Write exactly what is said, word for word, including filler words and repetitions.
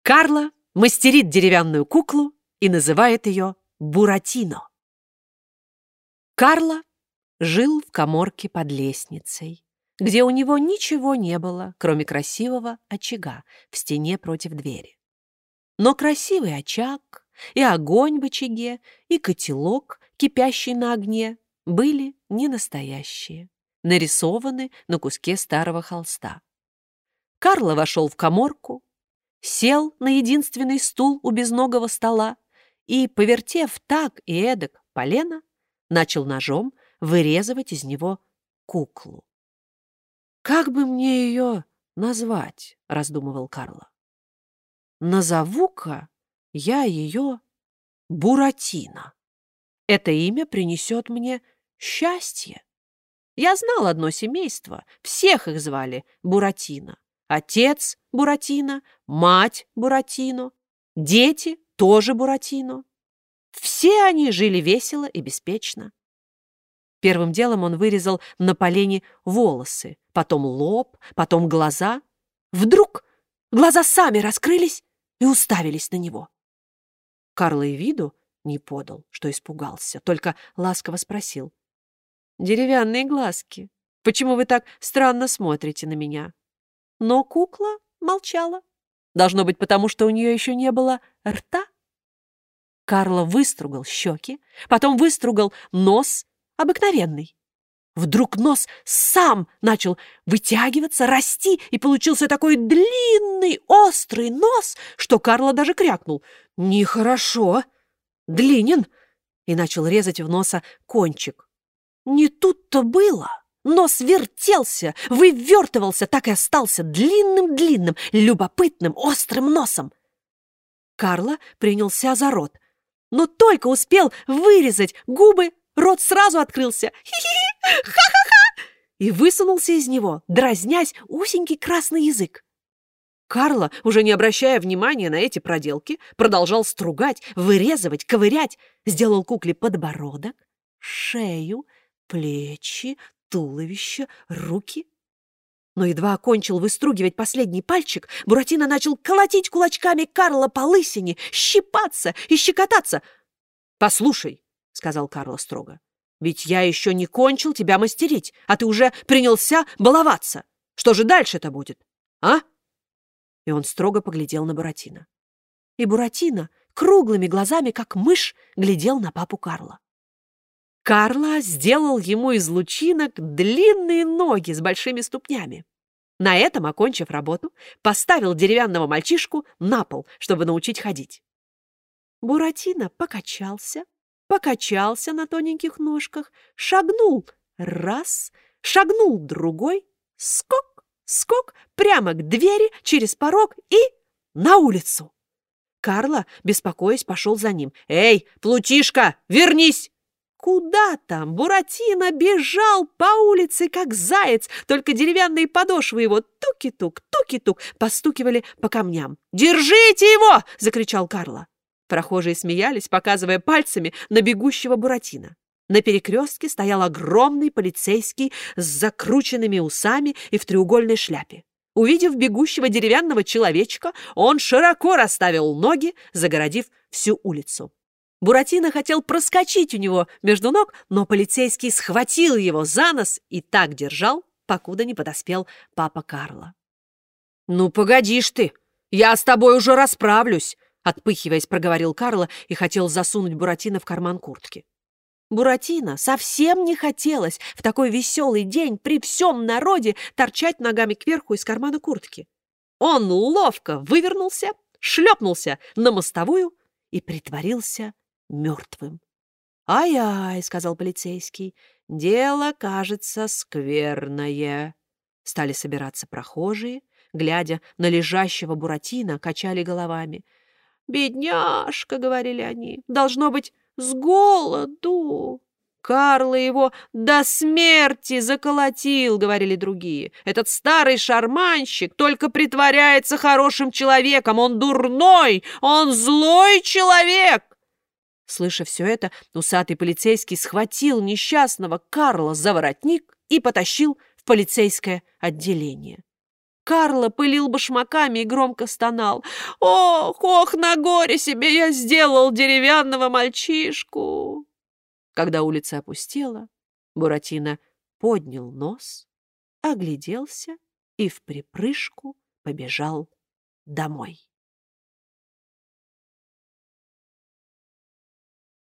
Карло мастерит деревянную куклу и называет ее Буратино. Карло жил в каморке под лестницей, где у него ничего не было, кроме красивого очага в стене против двери. Но красивый очаг, и огонь в очаге, и котелок, кипящий на огне, были не настоящие, нарисованы на куске старого холста. Карло вошел в каморку, сел на единственный стул у безногого стола и, повертев так и эдак полено, начал ножом вырезывать из него куклу. «Как бы мне ее назвать?» — раздумывал Карло. «Назову-ка я ее Буратино. Это имя принесет мне счастье. Я знал одно семейство, всех их звали Буратино. Отец Буратино, мать Буратино, дети тоже Буратино. Все они жили весело и беспечно. Первым делом он вырезал на полене волосы, потом лоб, потом глаза. Вдруг глаза сами раскрылись и уставились на него. Карло и виду не подал, что испугался, только ласково спросил: «Деревянные глазки, почему вы так странно смотрите на меня?» Но кукла молчала. Должно быть, потому что у нее еще не было рта. Карло выстругал щеки, потом выстругал нос обыкновенный. Вдруг нос сам начал вытягиваться, расти, и получился такой длинный, острый нос, что Карло даже крякнул: «Нехорошо, длинен», и начал резать в носа кончик. Не тут-то было. Нос вертелся, вывертывался, так и остался длинным-длинным, любопытным, острым носом. Карло принялся за рот, но только успел вырезать губы, рот сразу открылся. «Хи-хи-хи! Ха-ха-ха!» И высунулся из него, дразнясь, узенький красный язык. Карло, уже не обращая внимания на эти проделки, продолжал стругать, вырезывать, ковырять, сделал кукле подбородок, шею, плечи, туловище, руки. Но едва окончил выстругивать последний пальчик, Буратино начал колотить кулачками Карло по лысине, щипаться и щекотаться. «Послушай», — сказал Карло строго, — «ведь я еще не кончил тебя мастерить, а ты уже принялся баловаться. Что же дальше-то будет, а?» И он строго поглядел на Буратино. И Буратино круглыми глазами, как мышь, глядел на папу Карло. Карло сделал ему из лучинок длинные ноги с большими ступнями. На этом, окончив работу, поставил деревянного мальчишку на пол, чтобы научить ходить. Буратино покачался, покачался на тоненьких ножках, шагнул раз, шагнул другой, скок, скок, прямо к двери, через порог и на улицу. Карло, беспокоясь, пошел за ним. «Эй, Плутишка, вернись!» Куда там? Буратино бежал по улице, как заяц, только деревянные подошвы его туки-тук, туки-тук постукивали по камням. «Держите его!» — закричал Карло. Прохожие смеялись, показывая пальцами на бегущего Буратино. На перекрестке стоял огромный полицейский с закрученными усами и в треугольной шляпе. Увидев бегущего деревянного человечка, он широко расставил ноги, загородив всю улицу. Буратино хотел проскочить у него между ног, но полицейский схватил его за нос и так держал, покуда не подоспел папа Карло. «Ну, погодишь ты, я с тобой уже расправлюсь», — отпыхиваясь, проговорил Карло и хотел засунуть Буратино в карман куртки. Буратино совсем не хотелось в такой веселый день при всем народе торчать ногами кверху из кармана куртки. Он ловко вывернулся, шлепнулся на мостовую и притворился мертвым. «Ай-ай», — сказал полицейский, — «дело, кажется, скверное». Стали собираться прохожие, глядя на лежащего Буратино, качали головами. «Бедняжка», — говорили они, — «должно быть, с голоду». «Карло его до смерти заколотил», — говорили другие. «Этот старый шарманщик только притворяется хорошим человеком. Он дурной, он злой человек». Слыша все это, усатый полицейский схватил несчастного Карло за воротник и потащил в полицейское отделение. Карло пылил башмаками и громко стонал. «Ох, ох, на горе себе я сделал деревянного мальчишку!» Когда улица опустела, Буратино поднял нос, огляделся и вприпрыжку побежал домой.